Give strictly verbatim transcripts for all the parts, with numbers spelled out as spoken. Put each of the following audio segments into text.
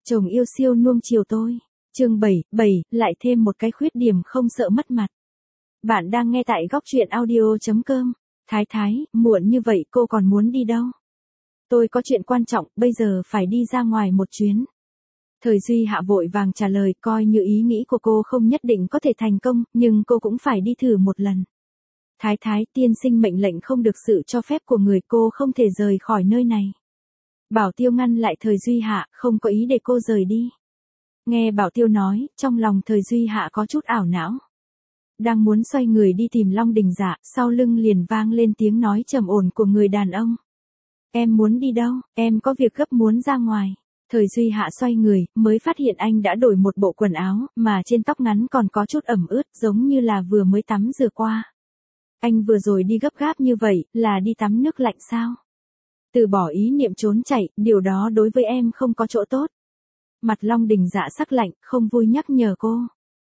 Chồng yêu siêu nuông chiều tôi. Chương bảy, bảy, lại thêm một cái khuyết điểm không sợ mất mặt. Bạn đang nghe tại góc truyện audio chấm com. Thái thái, muộn như vậy cô còn muốn đi đâu? Tôi có chuyện quan trọng, bây giờ phải đi ra ngoài một chuyến. Thời Duy Hạ vội vàng trả lời, coi như ý nghĩ của cô không nhất định có thể thành công, nhưng cô cũng phải đi thử một lần. Thái thái, tiên sinh mệnh lệnh không được sự cho phép của người, cô không thể rời khỏi nơi này. Bảo Tiêu ngăn lại Thời Duy Hạ, không có ý để cô rời đi. Nghe Bảo Tiêu nói, trong lòng Thời Duy Hạ có chút ảo não. Đang muốn xoay người đi tìm Long Đình Dạ, sau lưng liền vang lên tiếng nói trầm ổn của người đàn ông. Em muốn đi đâu, em có việc gấp muốn ra ngoài. Thời Duy Hạ xoay người, mới phát hiện anh đã đổi một bộ quần áo, mà trên tóc ngắn còn có chút ẩm ướt, giống như là vừa mới tắm rửa qua. Anh vừa rồi đi gấp gáp như vậy, là đi tắm nước lạnh sao? Từ bỏ ý niệm trốn chạy, điều đó đối với em không có chỗ tốt. Mặt Long Đình Dạ sắc lạnh, không vui nhắc nhở cô.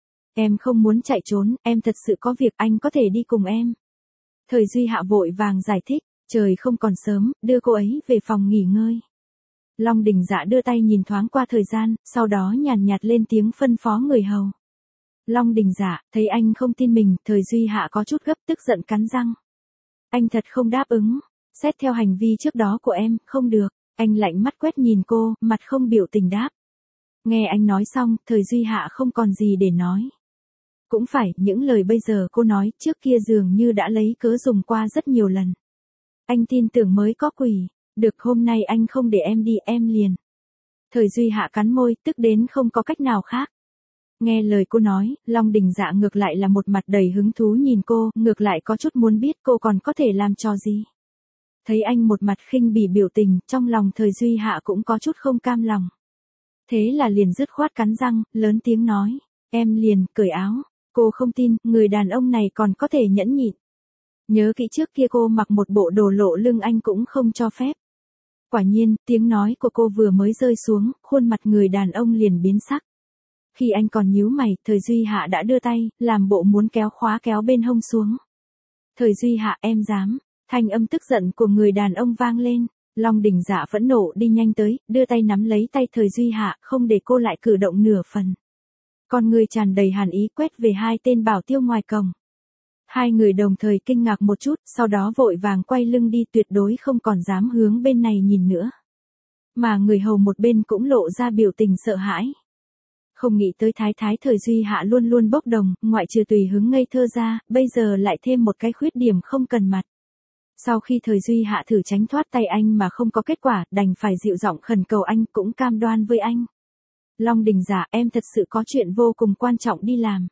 Em không muốn chạy trốn, em thật sự có việc, anh có thể đi cùng em. Thời Duy Hạ vội vàng giải thích, trời không còn sớm, đưa cô ấy về phòng nghỉ ngơi. Long Đình Dạ đưa tay nhìn thoáng qua thời gian, sau đó nhàn nhạt lên tiếng phân phó người hầu. Long Đình Dạ, thấy anh không tin mình, Thời Duy Hạ có chút gấp, tức giận cắn răng. Anh thật không đáp ứng. Xét theo hành vi trước đó của em, không được. Anh lạnh mắt quét nhìn cô, mặt không biểu tình đáp. Nghe anh nói xong, Thời Duy Hạ không còn gì để nói. Cũng phải, những lời bây giờ cô nói, trước kia dường như đã lấy cớ dùng qua rất nhiều lần. Anh tin tưởng mới có quỷ. Được, hôm nay anh không để em đi, em liền. Thời Duy Hạ cắn môi, tức đến không có cách nào khác. Nghe lời cô nói, Long Đình Dạ ngược lại là một mặt đầy hứng thú nhìn cô, ngược lại có chút muốn biết cô còn có thể làm trò gì. Thấy anh một mặt khinh bỉ biểu tình, trong lòng Thời Duy Hạ cũng có chút không cam lòng. Thế là liền dứt khoát cắn răng, lớn tiếng nói, em liền, cởi áo. Cô không tin, người đàn ông này còn có thể nhẫn nhịn. Nhớ kỹ trước kia cô mặc một bộ đồ lộ lưng anh cũng không cho phép. Quả nhiên, tiếng nói của cô vừa mới rơi xuống, khuôn mặt người đàn ông liền biến sắc. Khi anh còn nhíu mày, Thời Duy Hạ đã đưa tay, làm bộ muốn kéo khóa kéo bên hông xuống. Thời Duy Hạ, em dám. Thanh âm tức giận của người đàn ông vang lên. Long Đình Dạ phẫn nộ đi nhanh tới, đưa tay nắm lấy tay Thời Duy Hạ, không để cô lại cử động nửa phần. Con người tràn đầy hàn ý quét về hai tên Bảo Tiêu ngoài cổng. Hai người đồng thời kinh ngạc một chút, sau đó vội vàng quay lưng đi, tuyệt đối không còn dám hướng bên này nhìn nữa. Mà người hầu một bên cũng lộ ra biểu tình sợ hãi. Không nghĩ tới thái thái Thời Duy Hạ luôn luôn bốc đồng, ngoại trừ tùy hứng ngây thơ ra, bây giờ lại thêm một cái khuyết điểm không cần mặt. Sau khi Thời Duy Hạ thử tránh thoát tay anh mà không có kết quả, đành phải dịu giọng khẩn cầu anh, cũng cam đoan với anh. Long Đình Dạ, em thật sự có chuyện vô cùng quan trọng đi làm.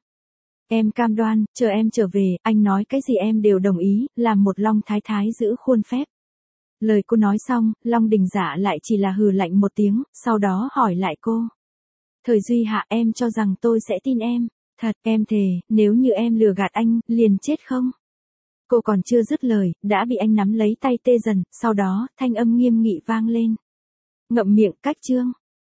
Em cam đoan, chờ em trở về, anh nói cái gì em đều đồng ý, làm một Long Thái Thái giữ khuôn phép. Lời cô nói xong, Long Đình Dạ lại chỉ là hừ lạnh một tiếng, sau đó hỏi lại cô. Thời Duy Hạ, em cho rằng tôi sẽ tin em. Thật, em thề, nếu như em lừa gạt anh, liền chết không? Cô còn chưa dứt lời, đã bị anh nắm lấy tay tê dần, sau đó, thanh âm nghiêm nghị vang lên. Ngậm miệng, cách chương.